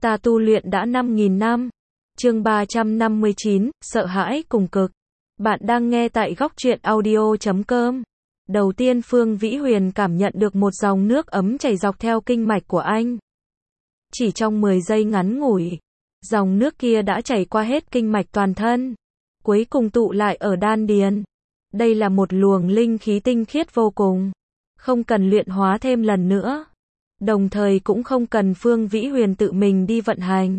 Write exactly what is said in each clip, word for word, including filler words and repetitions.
Ta tu luyện đã năm nghìn năm. Chương ba trăm năm mươi chín, sợ hãi cùng cực. Bạn đang nghe tại góc truyện audio chấm com. Đầu tiên Phương Vĩ Huyền cảm nhận được một dòng nước ấm chảy dọc theo kinh mạch của anh. Chỉ trong mười giây ngắn ngủi, dòng nước kia đã chảy qua hết kinh mạch toàn thân, cuối cùng tụ lại ở đan điền. Đây là một luồng linh khí tinh khiết vô cùng, không cần luyện hóa thêm lần nữa. Đồng thời cũng không cần Phương Vĩ Huyền tự mình đi vận hành.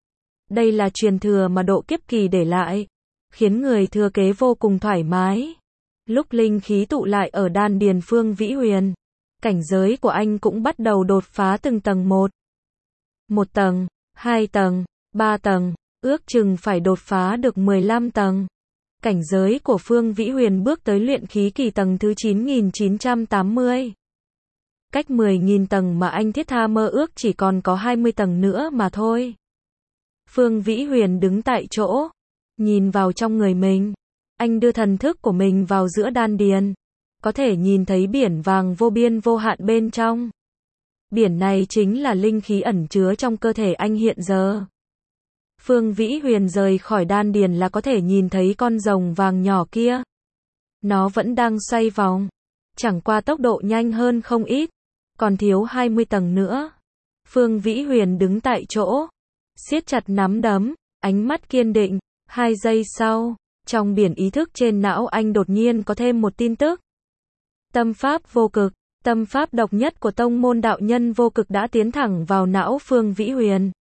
Đây là truyền thừa mà độ kiếp kỳ để lại, khiến người thừa kế vô cùng thoải mái. Lúc linh khí tụ lại ở đan điền Phương Vĩ Huyền, cảnh giới của anh cũng bắt đầu đột phá từng tầng một. Một tầng, hai tầng, ba tầng, ước chừng phải đột phá được mười lăm tầng. Cảnh giới của Phương Vĩ Huyền bước tới luyện khí kỳ tầng thứ chín nghìn chín trăm tám mươi. Cách mười nghìn tầng mà anh thiết tha mơ ước chỉ còn có hai mươi tầng nữa mà thôi. Phương Vĩ Huyền đứng tại chỗ, nhìn vào trong người mình. Anh đưa thần thức của mình vào giữa đan điền, có thể nhìn thấy biển vàng vô biên vô hạn bên trong. Biển này chính là linh khí ẩn chứa trong cơ thể anh hiện giờ. Phương Vĩ Huyền rời khỏi đan điền là có thể nhìn thấy con rồng vàng nhỏ kia. Nó vẫn đang xoay vòng, chẳng qua tốc độ nhanh hơn không ít, còn thiếu hai mươi tầng nữa. Phương Vĩ Huyền đứng tại chỗ, siết chặt nắm đấm, ánh mắt kiên định. Hai giây sau, trong biển ý thức trên não anh đột nhiên có thêm một tin tức. Tâm pháp vô cực, tâm pháp độc nhất của tông môn đạo nhân vô cực đã tiến thẳng vào não Phương Vĩ Huyền.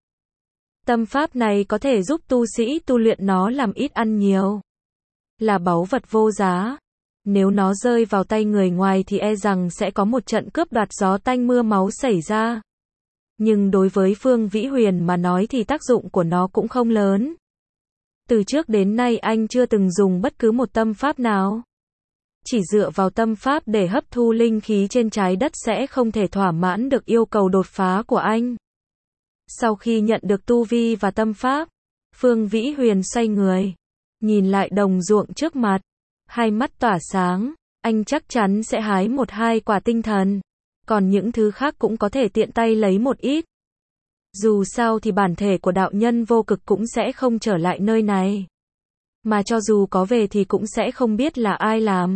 Tâm pháp này có thể giúp tu sĩ tu luyện nó làm ít ăn nhiều. Là báu vật vô giá. Nếu nó rơi vào tay người ngoài thì e rằng sẽ có một trận cướp đoạt gió tanh mưa máu xảy ra. Nhưng đối với Phương Vĩ Huyền mà nói thì tác dụng của nó cũng không lớn. Từ trước đến nay anh chưa từng dùng bất cứ một tâm pháp nào. Chỉ dựa vào tâm pháp để hấp thu linh khí trên trái đất sẽ không thể thỏa mãn được yêu cầu đột phá của anh. Sau khi nhận được tu vi và tâm pháp, Phương Vĩ Huyền xoay người, nhìn lại đồng ruộng trước mặt, hai mắt tỏa sáng, anh chắc chắn sẽ hái một hai quả tinh thần, còn những thứ khác cũng có thể tiện tay lấy một ít. Dù sao thì bản thể của đạo nhân vô cực cũng sẽ không trở lại nơi này. Mà cho dù có về thì cũng sẽ không biết là ai làm.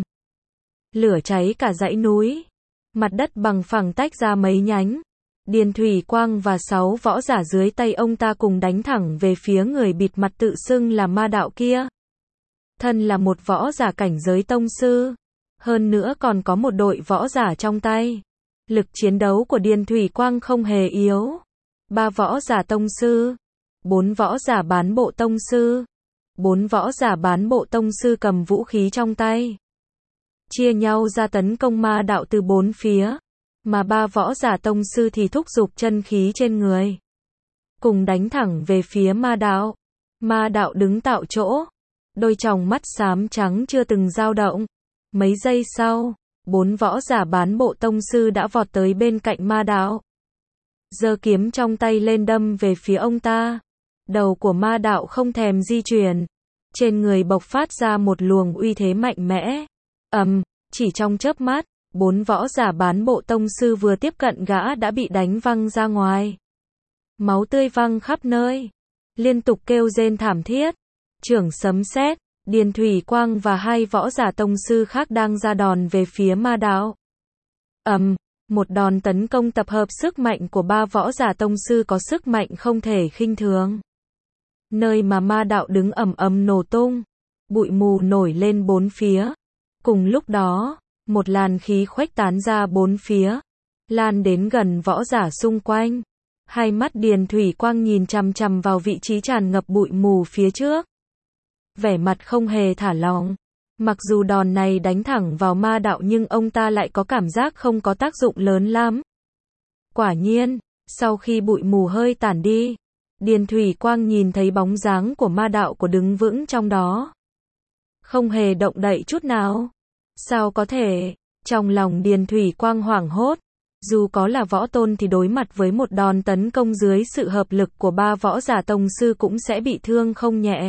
Lửa cháy cả dãy núi, mặt đất bằng phẳng tách ra mấy nhánh. Điền Thủy Quang và sáu võ giả dưới tay ông ta cùng đánh thẳng về phía người bịt mặt tự xưng là ma đạo kia. Thân là một võ giả cảnh giới tông sư, hơn nữa còn có một đội võ giả trong tay. Lực chiến đấu của Điền Thủy Quang không hề yếu. Ba võ giả tông sư, bốn võ giả bán bộ tông sư, bốn võ giả bán bộ tông sư cầm vũ khí trong tay, chia nhau ra tấn công ma đạo từ bốn phía. Mà ba võ giả tông sư thì thúc giục chân khí trên người, cùng đánh thẳng về phía ma đạo. Ma đạo đứng tạo chỗ, đôi tròng mắt xám trắng chưa từng dao động. Mấy giây sau, bốn võ giả bán bộ tông sư đã vọt tới bên cạnh ma đạo, giơ kiếm trong tay lên đâm về phía ông ta. Đầu của ma đạo không thèm di chuyển, trên người bộc phát ra một luồng uy thế mạnh mẽ. Ầm, chỉ trong chớp mắt, bốn võ giả bán bộ tông sư vừa tiếp cận gã đã bị đánh văng ra ngoài. Máu tươi văng khắp nơi, liên tục kêu rên thảm thiết. Chưởng sấm sét, Điền Thủy Quang và hai võ giả tông sư khác đang ra đòn về phía ma đạo. Ầm, một đòn tấn công tập hợp sức mạnh của ba võ giả tông sư có sức mạnh không thể khinh thường. Nơi mà ma đạo đứng ầm ầm nổ tung, bụi mù nổi lên bốn phía. Cùng lúc đó, một làn khí khuếch tán ra bốn phía, lan đến gần võ giả xung quanh. Hai mắt Điền Thủy Quang nhìn chằm chằm vào vị trí tràn ngập bụi mù phía trước, vẻ mặt không hề thả lỏng. Mặc dù đòn này đánh thẳng vào ma đạo nhưng ông ta lại có cảm giác không có tác dụng lớn lắm. Quả nhiên, sau khi bụi mù hơi tản đi, Điền Thủy Quang nhìn thấy bóng dáng của ma đạo của đứng vững trong đó, không hề động đậy chút nào. Sao có thể? Trong lòng Điền Thủy Quang hoảng hốt. Dù có là võ tôn thì đối mặt với một đòn tấn công dưới sự hợp lực của ba võ giả tông sư cũng sẽ bị thương không nhẹ.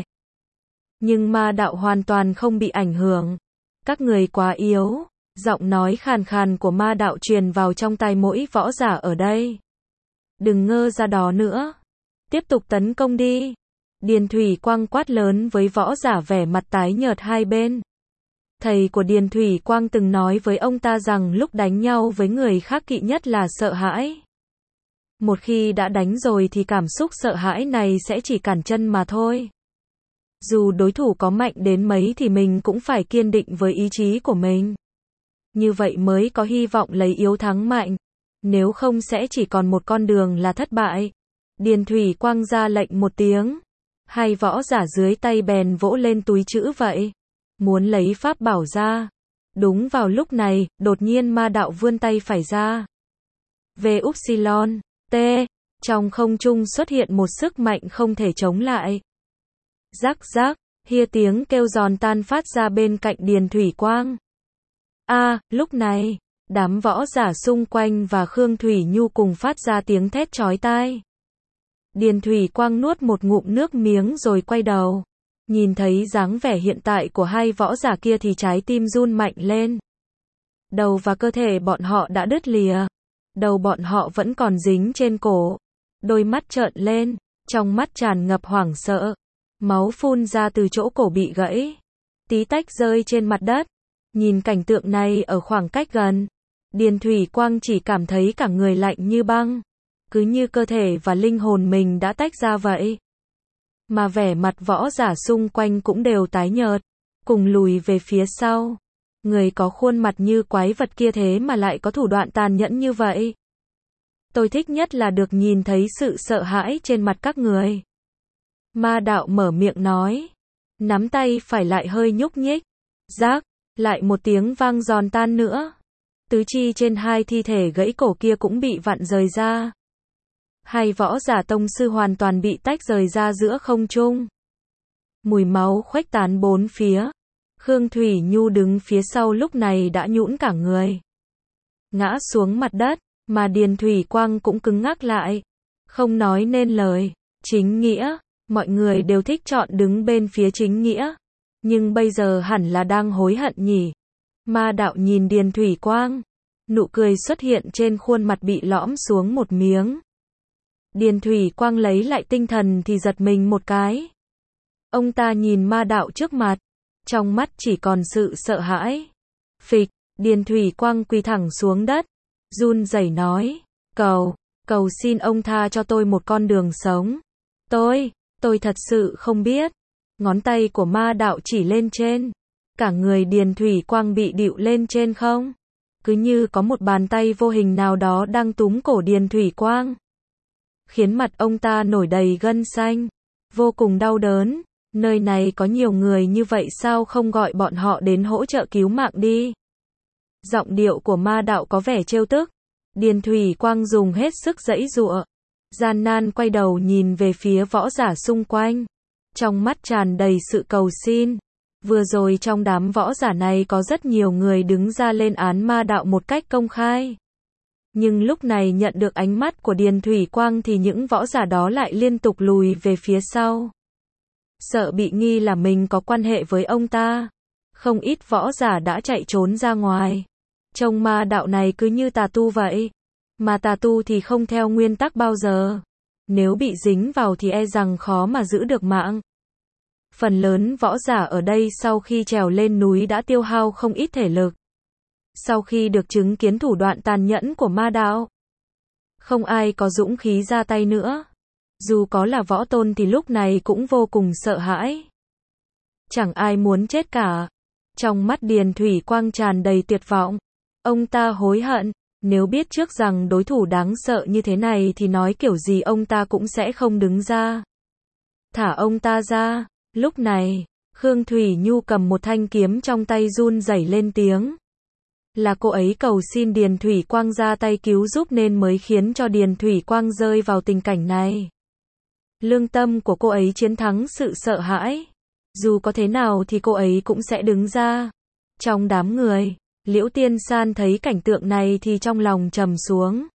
Nhưng ma đạo hoàn toàn không bị ảnh hưởng. Các người quá yếu. Giọng nói khàn khàn của ma đạo truyền vào trong tai mỗi võ giả ở đây. Đừng ngơ ra đó nữa. Tiếp tục tấn công đi. Điền Thủy Quang quát lớn với võ giả vẻ mặt tái nhợt hai bên. Thầy của Điền Thủy Quang từng nói với ông ta rằng lúc đánh nhau với người khác kỵ nhất là sợ hãi. Một khi đã đánh rồi thì cảm xúc sợ hãi này sẽ chỉ cản chân mà thôi. Dù đối thủ có mạnh đến mấy thì mình cũng phải kiên định với ý chí của mình. Như vậy mới có hy vọng lấy yếu thắng mạnh. Nếu không sẽ chỉ còn một con đường là thất bại. Điền Thủy Quang ra lệnh một tiếng. Hai võ giả dưới tay bèn vỗ lên túi trữ vậy. Muốn lấy pháp bảo ra. Đúng vào lúc này, đột nhiên ma đạo vươn tay phải ra. Về Upsilon, T. Trong không trung xuất hiện một sức mạnh không thể chống lại. Rắc rắc, hia tiếng kêu giòn tan phát ra bên cạnh Điền Thủy Quang. A, à, lúc này, đám võ giả xung quanh và Khương Thủy Nhu cùng phát ra tiếng thét chói tai. Điền Thủy Quang nuốt một ngụm nước miếng rồi quay đầu. Nhìn thấy dáng vẻ hiện tại của hai võ giả kia thì trái tim run mạnh lên. Đầu và cơ thể bọn họ đã đứt lìa. Đầu bọn họ vẫn còn dính trên cổ. Đôi mắt trợn lên, trong mắt tràn ngập hoảng sợ. Máu phun ra từ chỗ cổ bị gãy. Tí tách rơi trên mặt đất. Nhìn cảnh tượng này ở khoảng cách gần. Điền Thủy Quang chỉ cảm thấy cả người lạnh như băng. Cứ như cơ thể và linh hồn mình đã tách ra vậy. Mà vẻ mặt võ giả xung quanh cũng đều tái nhợt. Cùng lùi về phía sau. Người có khuôn mặt như quái vật kia thế mà lại có thủ đoạn tàn nhẫn như vậy. Tôi thích nhất là được nhìn thấy sự sợ hãi trên mặt các người. Ma đạo mở miệng nói. Nắm tay phải lại hơi nhúc nhích. Rác, lại một tiếng vang giòn tan nữa. Tứ chi trên hai thi thể gãy cổ kia cũng bị vặn rời ra. Hai võ giả tông sư hoàn toàn bị tách rời ra giữa không trung. Mùi máu khuếch tán bốn phía. Khương Thủy Nhu đứng phía sau lúc này đã nhũn cả người. Ngã xuống mặt đất, mà Điền Thủy Quang cũng cứng ngắc lại. Không nói nên lời. Chính nghĩa, mọi người đều thích chọn đứng bên phía chính nghĩa. Nhưng bây giờ hẳn là đang hối hận nhỉ. Ma đạo nhìn Điền Thủy Quang. Nụ cười xuất hiện trên khuôn mặt bị lõm xuống một miếng. Điền Thủy Quang lấy lại tinh thần thì giật mình một cái. Ông ta nhìn ma đạo trước mặt. Trong mắt chỉ còn sự sợ hãi. Phịch, Điền Thủy Quang quỳ thẳng xuống đất. Run rẩy nói. Cầu, cầu xin ông tha cho tôi một con đường sống. Tôi, tôi thật sự không biết. Ngón tay của ma đạo chỉ lên trên. Cả người Điền Thủy Quang bị địu lên trên không. Cứ như có một bàn tay vô hình nào đó đang túm cổ Điền Thủy Quang. Khiến mặt ông ta nổi đầy gân xanh. Vô cùng đau đớn. Nơi này có nhiều người như vậy sao không gọi bọn họ đến hỗ trợ cứu mạng đi. Giọng điệu của ma đạo có vẻ trêu tức. Điền Thủy Quang dùng hết sức giãy giụa. Gian nan quay đầu nhìn về phía võ giả xung quanh. Trong mắt tràn đầy sự cầu xin. Vừa rồi trong đám võ giả này có rất nhiều người đứng ra lên án ma đạo một cách công khai. Nhưng lúc này nhận được ánh mắt của Điền Thủy Quang thì những võ giả đó lại liên tục lùi về phía sau. Sợ bị nghi là mình có quan hệ với ông ta. Không ít võ giả đã chạy trốn ra ngoài. Trông ma đạo này cứ như tà tu vậy. Mà tà tu thì không theo nguyên tắc bao giờ. Nếu bị dính vào thì e rằng khó mà giữ được mạng. Phần lớn võ giả ở đây sau khi trèo lên núi đã tiêu hao không ít thể lực. Sau khi được chứng kiến thủ đoạn tàn nhẫn của ma đạo, không ai có dũng khí ra tay nữa. Dù có là võ tôn thì lúc này cũng vô cùng sợ hãi. Chẳng ai muốn chết cả. Trong mắt Điền Thủy Quang tràn đầy tuyệt vọng. Ông ta hối hận. Nếu biết trước rằng đối thủ đáng sợ như thế này thì nói kiểu gì ông ta cũng sẽ không đứng ra. Thả ông ta ra. Lúc này, Khương Thủy Nhu cầm một thanh kiếm trong tay run rẩy lên tiếng. Là cô ấy cầu xin Điền Thủy Quang ra tay cứu giúp nên mới khiến cho Điền Thủy Quang rơi vào tình cảnh này. Lương tâm của cô ấy chiến thắng sự sợ hãi. Dù có thế nào thì cô ấy cũng sẽ đứng ra. Trong đám người, Liễu Tiên San thấy cảnh tượng này thì trong lòng trầm xuống.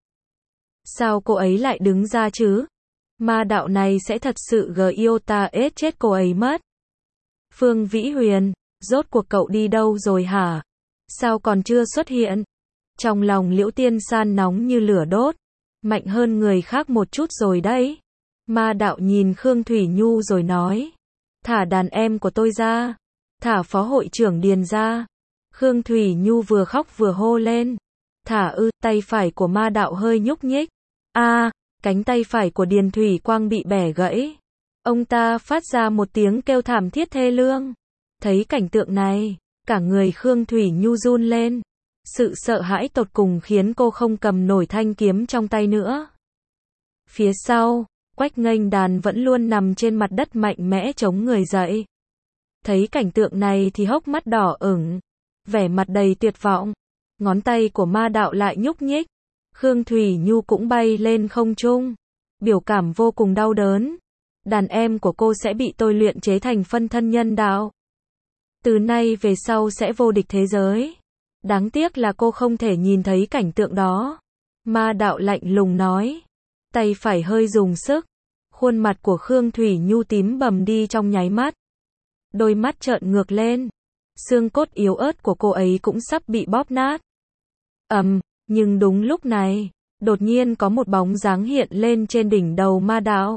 Sao cô ấy lại đứng ra chứ? Ma đạo này sẽ thật sự giota ết chết cô ấy mất. Phương Vĩ Huyền, rốt cuộc cậu đi đâu rồi hả? Sao còn chưa xuất hiện? Trong lòng Liễu Tiên San nóng như lửa đốt. Mạnh hơn người khác một chút rồi đấy. Ma đạo nhìn Khương Thủy Nhu rồi nói. Thả đàn em của tôi ra. Thả phó hội trưởng Điền ra. Khương Thủy Nhu vừa khóc vừa hô lên. Thả ư, tay phải của ma đạo hơi nhúc nhích. A, à, cánh tay phải của Điền Thủy Quang bị bẻ gãy. Ông ta phát ra một tiếng kêu thảm thiết thê lương. Thấy cảnh tượng này, cả người Khương Thủy Nhu run lên. Sự sợ hãi tột cùng khiến cô không cầm nổi thanh kiếm trong tay nữa. Phía sau, Quách Nghênh Đàn vẫn luôn nằm trên mặt đất mạnh mẽ chống người dậy. Thấy cảnh tượng này thì hốc mắt đỏ ửng, vẻ mặt đầy tuyệt vọng. Ngón tay của ma đạo lại nhúc nhích. Khương Thủy Nhu cũng bay lên không trung. Biểu cảm vô cùng đau đớn. Đàn em của cô sẽ bị tôi luyện chế thành phân thân nhân đạo. Từ nay về sau sẽ vô địch thế giới. Đáng tiếc là cô không thể nhìn thấy cảnh tượng đó. Ma đạo lạnh lùng nói. Tay phải hơi dùng sức. Khuôn mặt của Khương Thủy Nhu tím bầm đi trong nháy mắt. Đôi mắt trợn ngược lên. Xương cốt yếu ớt của cô ấy cũng sắp bị bóp nát. Ầm, um, nhưng đúng lúc này, đột nhiên có một bóng dáng hiện lên trên đỉnh đầu ma đạo.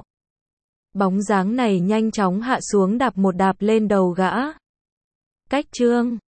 Bóng dáng này nhanh chóng hạ xuống đạp một đạp lên đầu gã. Cách Trương